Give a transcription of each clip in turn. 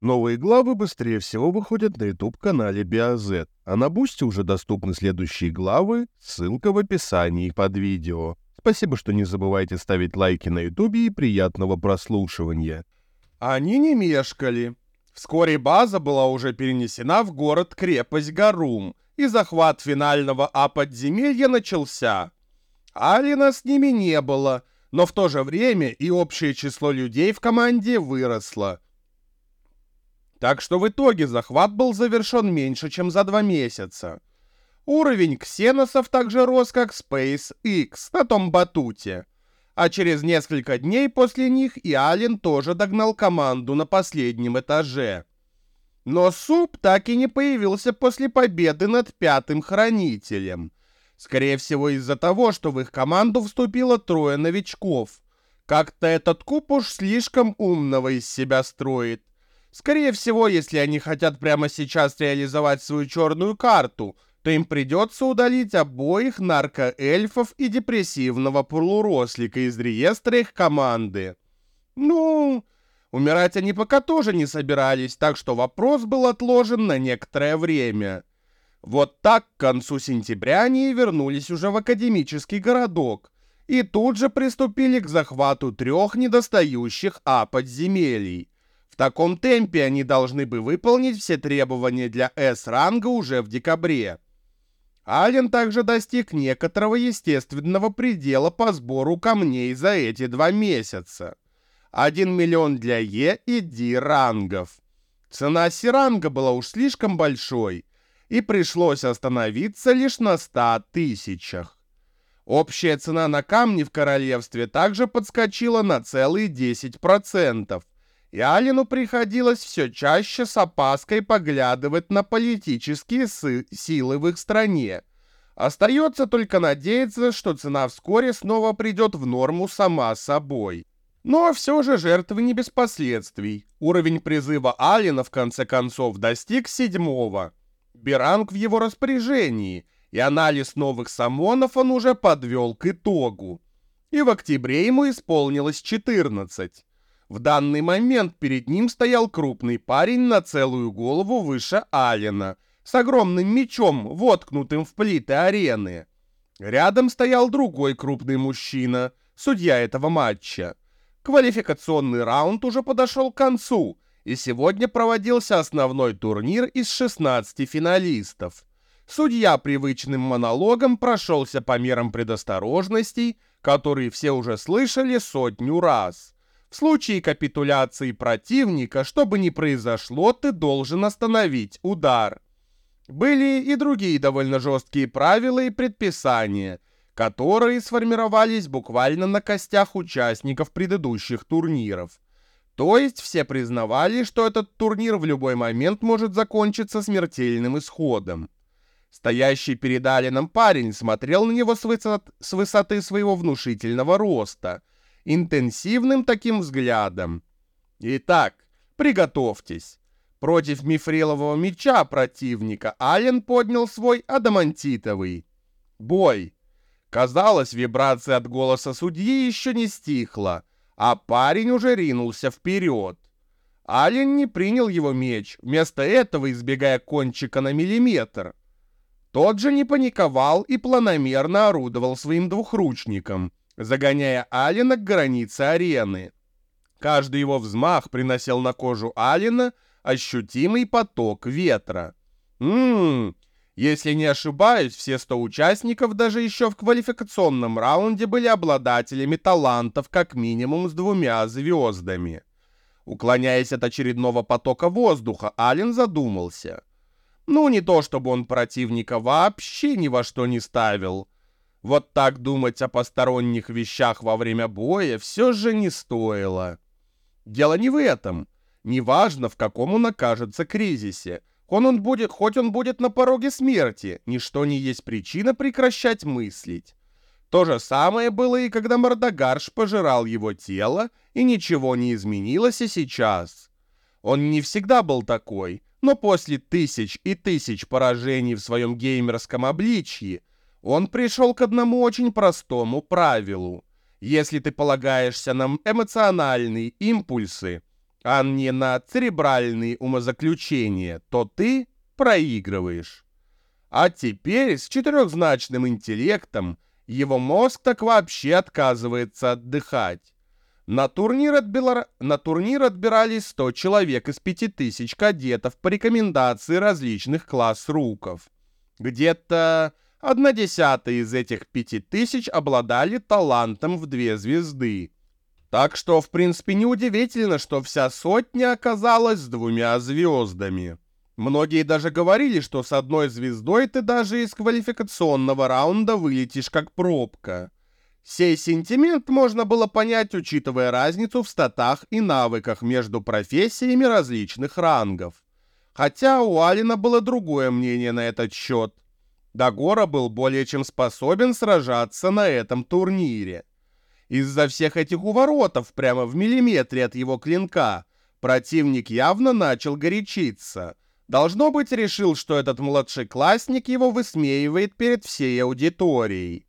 Новые главы быстрее всего выходят на YouTube-канале BioZ, а на Бусти уже доступны следующие главы, ссылка в описании под видео. Спасибо, что не забывайте ставить лайки на YouTube и приятного прослушивания. Они не мешкали. Вскоре база была уже перенесена в город-крепость Гарум, и захват финального подземелья начался. Алина с ними не было, но в то же время и общее число людей в команде выросло. Так что в итоге захват был завершен меньше, чем за 2 месяца. Уровень ксеносов также рос, как SpaceX на том батуте. А через несколько дней после них и Ален тоже догнал команду на последнем этаже. Но Суп так и не появился после победы над пятым хранителем. Скорее всего из-за того, что в их команду вступило 3 новичков. Как-то этот куб уж слишком умного из себя строит. Скорее всего, если они хотят прямо сейчас реализовать свою черную карту, то им придется удалить обоих наркоэльфов и депрессивного полурослика из реестра их команды. Ну, умирать они пока тоже не собирались, так что вопрос был отложен на некоторое время. Вот так к концу сентября они вернулись уже в академический городок и тут же приступили к захвату 3 недостающих подземелий. В таком темпе они должны бы выполнить все требования для С-ранга уже в декабре. Ален также достиг некоторого естественного предела по сбору камней за эти 2 месяца. 1 миллион для Е и Д рангов. Цена Си-ранга была уж слишком большой, и пришлось остановиться лишь на 100 тысячах. Общая цена на камни в королевстве также подскочила на целые 10%. И Алену приходилось все чаще с опаской поглядывать на политические силы в их стране. Остается только надеяться, что цена вскоре снова придет в норму сама собой. Но все же жертвы не без последствий. Уровень призыва Алена в конце концов достиг 7-го. Беранг в его распоряжении, и анализ новых самонов он уже подвел к итогу. И в октябре ему исполнилось 14. В данный момент перед ним стоял крупный парень на целую голову выше Алена, с огромным мечом, воткнутым в плиты арены. Рядом стоял другой крупный мужчина, судья этого матча. Квалификационный раунд уже подошел к концу, и сегодня проводился основной турнир из 16 финалистов. Судья привычным монологом прошелся по мерам предосторожностей, которые все уже слышали 100 раз. В случае капитуляции противника, что бы ни произошло, ты должен остановить удар. Были и другие довольно жесткие правила и предписания, которые сформировались буквально на костях участников предыдущих турниров. То есть все признавали, что этот турнир в любой момент может закончиться смертельным исходом. Стоящий перед Аленом парень смотрел на него с высоты своего внушительного роста, интенсивным таким взглядом. Итак, приготовьтесь. Против мифрилового меча противника Ален поднял свой адамантитовый. Бой. Казалось, вибрация от голоса судьи еще не стихла, а парень уже ринулся вперед. Ален не принял его меч, вместо этого избегая кончика на миллиметр. Тот же не паниковал и планомерно орудовал своим двухручником, загоняя Алена к границе арены. Каждый его взмах приносил на кожу Алена ощутимый поток ветра. Если не ошибаюсь, все 100 участников даже еще в квалификационном раунде были обладателями талантов как минимум с 2 звездами. Уклоняясь от очередного потока воздуха, Ален задумался. Не то чтобы он противника вообще ни во что не ставил. Вот так думать о посторонних вещах во время боя все же не стоило. Дело не в этом. Неважно, в каком он окажется кризисе. Хоть он будет на пороге смерти, ничто не есть причина прекращать мыслить. То же самое было и когда Мордогарш пожирал его тело, и ничего не изменилось и сейчас. Он не всегда был такой, но после 1000 и 1000 поражений в своем геймерском обличье он пришел к одному очень простому правилу. Если ты полагаешься на эмоциональные импульсы, а не на церебральные умозаключения, то ты проигрываешь. А теперь с четырехзначным интеллектом его мозг так вообще отказывается отдыхать. На турнир отбирались 100 человек из 5000 кадетов по рекомендации различных класс-руков. Где-то 1/10 из этих 5000 обладали талантом в 2 звезды. Так что, в принципе, неудивительно, что вся сотня оказалась с 2 звездами. Многие даже говорили, что с 1 звездой ты даже из квалификационного раунда вылетишь как пробка. Сей сентимент можно было понять, учитывая разницу в статах и навыках между профессиями различных рангов. Хотя у Алина было другое мнение на этот счет. Дагора был более чем способен сражаться на этом турнире. Из-за всех этих уворотов прямо в миллиметре от его клинка противник явно начал горячиться. Должно быть, решил, что этот младшеклассник его высмеивает перед всей аудиторией.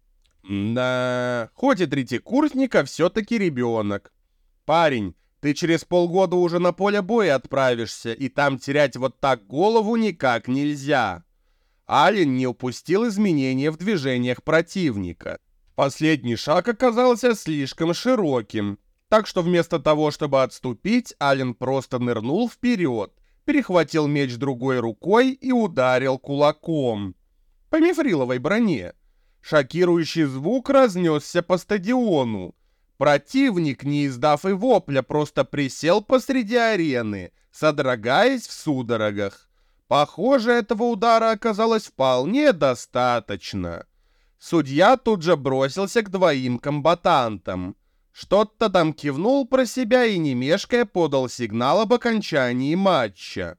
Да, хоть и третьекурсник, а все-таки ребенок. Парень, ты через полгода уже на поле боя отправишься, и там терять вот так голову никак нельзя. Ален не упустил изменения в движениях противника. Последний шаг оказался слишком широким, так что вместо того, чтобы отступить, Ален просто нырнул вперед, перехватил меч другой рукой и ударил кулаком по мифриловой броне. Шокирующий звук разнесся по стадиону. Противник, не издав и вопля, просто присел посреди арены, содрогаясь в судорогах. Похоже, этого удара оказалось вполне достаточно. Судья тут же бросился к 2 комбатантам. Что-то там кивнул про себя и, не мешкая, подал сигнал об окончании матча.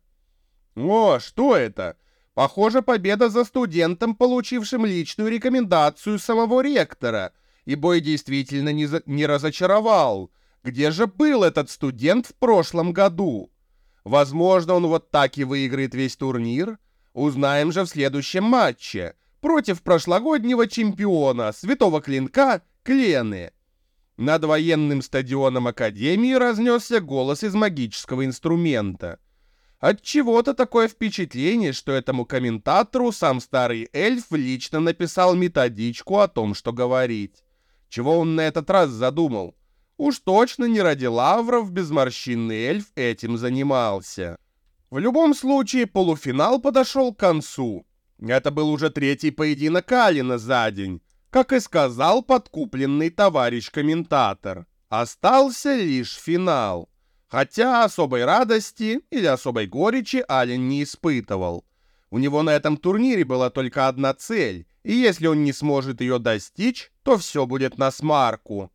О, что это? Похоже, победа за студентом, получившим личную рекомендацию самого ректора. И бой действительно не разочаровал. Где же был этот студент в прошлом году? Возможно, он вот так и выиграет весь турнир. Узнаем же в следующем матче. Против прошлогоднего чемпиона, Святого Клинка, Клены. Над военным стадионом Академии разнесся голос из магического инструмента. Отчего-то такое впечатление, что этому комментатору сам старый эльф лично написал методичку о том, что говорить. Чего он на этот раз задумал? Уж точно не ради лавров безморщинный эльф этим занимался. В любом случае, полуфинал подошел к концу. Это был уже 3-й поединок Алина за день, как и сказал подкупленный товарищ-комментатор. Остался лишь финал. Хотя особой радости или особой горечи Ален не испытывал. У него на этом турнире была только одна цель, и если он не сможет ее достичь, то все будет насмарку.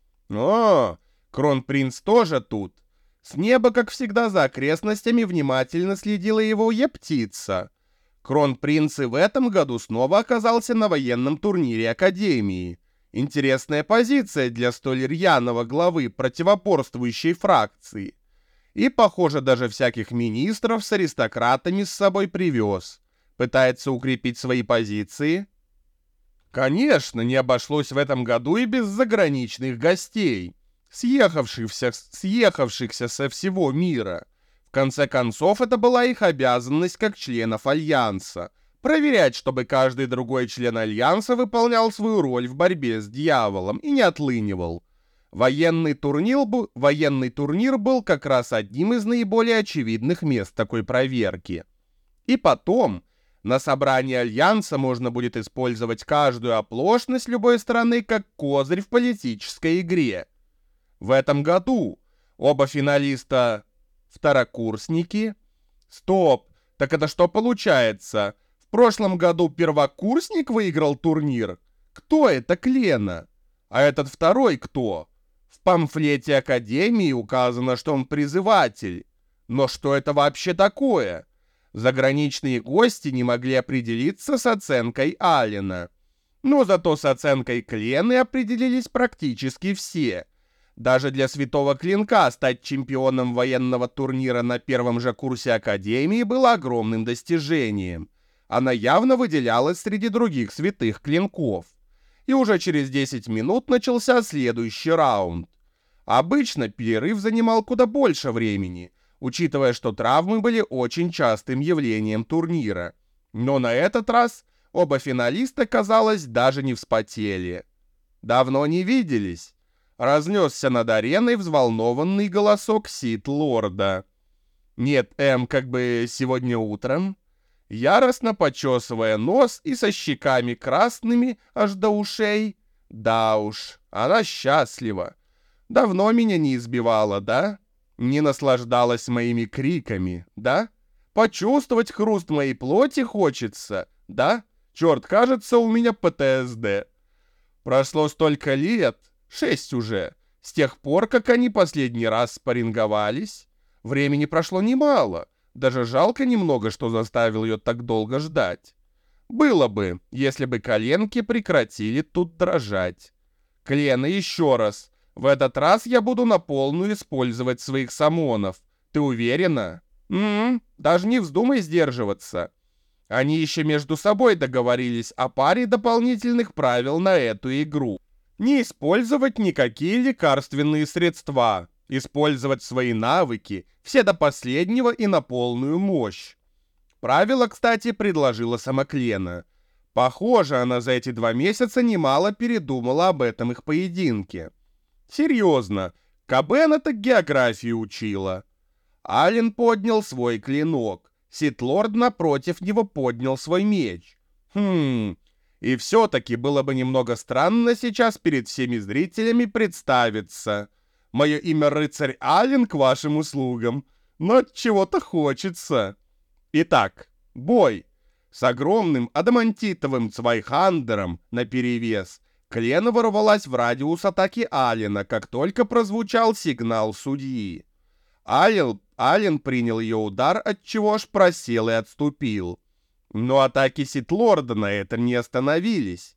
О, Кронпринц тоже тут. С неба, как всегда, за окрестностями внимательно следила его Ептица. Кронпринц и в этом году снова оказался на военном турнире Академии. Интересная позиция для столь рьяного главы противоборствующей фракции. И, похоже, даже всяких министров с аристократами с собой привез. Пытается укрепить свои позиции. Конечно, не обошлось в этом году и без заграничных гостей, съехавшихся со всего мира. В конце концов, это была их обязанность как членов Альянса — проверять, чтобы каждый другой член Альянса выполнял свою роль в борьбе с дьяволом и не отлынивал. Военный турнир был как раз одним из наиболее очевидных мест такой проверки. И потом, на собрании Альянса можно будет использовать каждую оплошность любой страны как козырь в политической игре. В этом году оба финалиста второкурсники. Стоп, так это что получается? В прошлом году первокурсник выиграл турнир? Кто это Клена? А этот второй кто? В памфлете Академии указано, что он призыватель. Но что это вообще такое? Заграничные гости не могли определиться с оценкой Алена. Но зато с оценкой Клены определились практически все. Даже для Святого Клинка стать чемпионом военного турнира на первом же курсе Академии было огромным достижением. Она явно выделялась среди других святых клинков. И уже через 10 минут начался следующий раунд. Обычно перерыв занимал куда больше времени, учитывая, что травмы были очень частым явлением турнира. Но на этот раз оба финалиста, казалось, даже не вспотели. «Давно не виделись», — разнесся над ареной взволнованный голосок Сит-Лорда. «Нет, как бы сегодня утром». Яростно почесывая нос и со щеками красными аж до ушей. Да уж, она счастлива. Давно меня не избивала, да? Не наслаждалась моими криками, да? Почувствовать хруст моей плоти хочется, да? Черт, кажется, у меня ПТСД. Прошло столько лет, 6 уже, с тех пор, как они последний раз спарринговались. Времени прошло немало. Даже жалко немного, что заставил ее так долго ждать. Было бы, если бы коленки прекратили тут дрожать. Клена, еще раз. В этот раз я буду на полную использовать своих самонов. Ты уверена? Даже не вздумай сдерживаться. Они еще между собой договорились о паре дополнительных правил на эту игру. Не использовать никакие лекарственные средства. Использовать свои навыки, все до последнего и на полную мощь. Правило, кстати, предложила сама Клена. Похоже, она за эти 2 месяца немало передумала об этом их поединке. Серьезно, Кабена так географию учила. Ален поднял свой клинок. Сит-Лорд напротив него поднял свой меч. И все-таки было бы немного странно сейчас перед всеми зрителями представиться. Мое имя рыцарь Ален к вашим услугам, но чего-то хочется. Итак, бой. С огромным адамантитовым цвайхандером наперевес Клена ворвалась в радиус атаки Алена, как только прозвучал сигнал судьи. Ален принял ее удар, отчего аж просел и отступил. Но атаки Сит-Лорда на этом не остановились.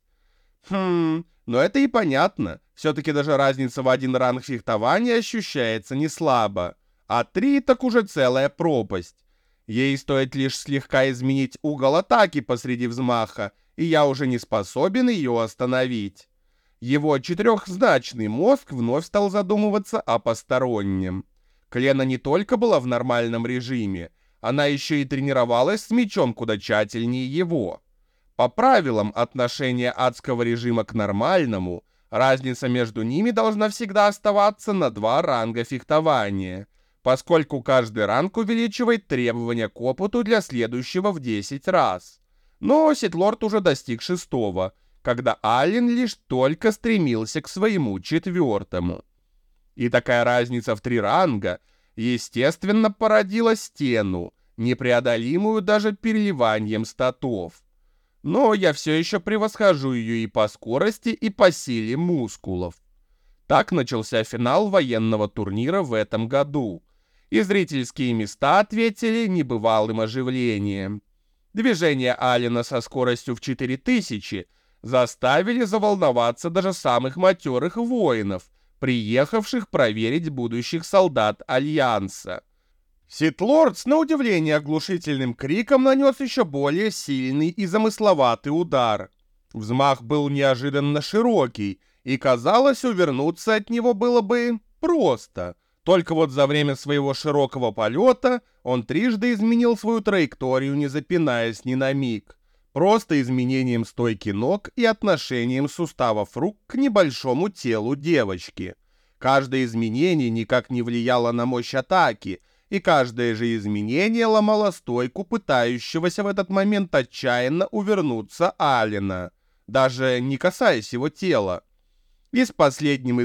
Но это и понятно. Все-таки даже разница в 1 ранг фехтования ощущается не слабо. А 3 так уже целая пропасть. Ей стоит лишь слегка изменить угол атаки посреди взмаха, и я уже не способен ее остановить. Его 4-значный мозг вновь стал задумываться о постороннем. Клена не только была в нормальном режиме, она еще и тренировалась с мечом куда тщательнее его. По правилам отношения адского режима к нормальному, разница между ними должна всегда оставаться на 2 ранга фехтования, поскольку каждый ранг увеличивает требования к опыту для следующего в 10 раз. Но Сит-Лорд уже достиг 6-го, когда Ален лишь только стремился к своему 4-му. И такая разница в 3 ранга, естественно, породила стену, непреодолимую даже переливанием статов. Но я все еще превосхожу ее и по скорости, и по силе мускулов. Так начался финал военного турнира в этом году, и зрительские места ответили небывалым оживлением. Движения Алена со скоростью в 4000 заставили заволноваться даже самых матерых воинов, приехавших проверить будущих солдат Альянса. Сит-Лорд с на удивление оглушительным криком нанес еще более сильный и замысловатый удар. Взмах был неожиданно широкий, и казалось, увернуться от него было бы просто. Только вот за время своего широкого полета он трижды изменил свою траекторию, не запинаясь ни на миг. Просто изменением стойки ног и отношением суставов рук к небольшому телу девочки. Каждое изменение никак не влияло на мощь атаки, и каждое же изменение ломало стойку пытающегося в этот момент отчаянно увернуться Алена, даже не касаясь его тела. И с последним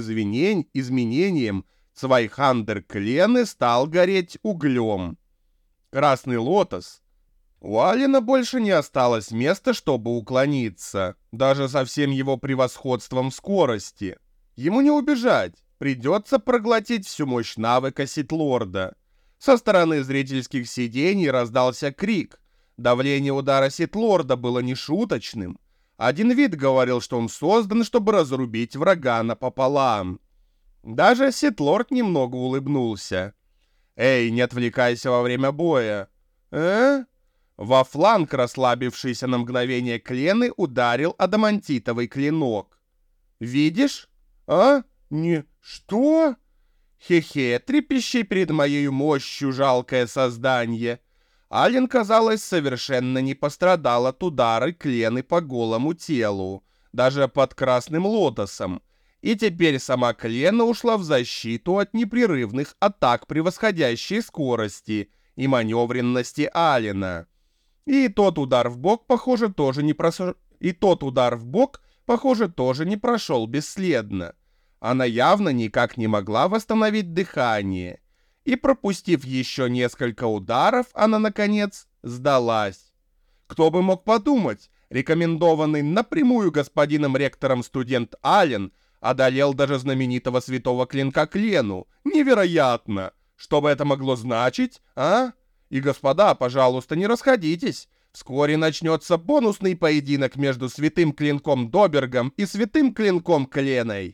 изменением Цвайхандер Клены стал гореть углем. Красный лотос. У Алена больше не осталось места, чтобы уклониться, даже со всем его превосходством скорости. Ему не убежать, придется проглотить всю мощь навыка Сит-Лорда. Со стороны зрительских сидений раздался крик. Давление удара Сит-Лорда было нешуточным. Один вид говорил, что он создан, чтобы разрубить врага напополам. Даже Сит-Лорд немного улыбнулся. «Эй, не отвлекайся во время боя!» Во фланг расслабившийся на мгновение Клены ударил адамантитовый клинок. «Видишь?» «А? Не... Что?» Хе-хе, трепещи перед моей мощью, жалкое создание. Ален, казалось, совершенно не пострадал от удара Клены по голому телу, даже под красным лотосом. И теперь сама Клена ушла в защиту от непрерывных атак превосходящей скорости и маневренности Алена. И тот удар в бок, похоже, тоже не прошел бесследно. Она явно никак не могла восстановить дыхание. И пропустив еще несколько ударов, она, наконец, сдалась. Кто бы мог подумать, рекомендованный напрямую господином ректором студент Ален одолел даже знаменитого святого клинка Клену. Невероятно! Что бы это могло значить, а? И, господа, пожалуйста, не расходитесь. Вскоре начнется бонусный поединок между святым клинком Добергом и святым клинком Кленой.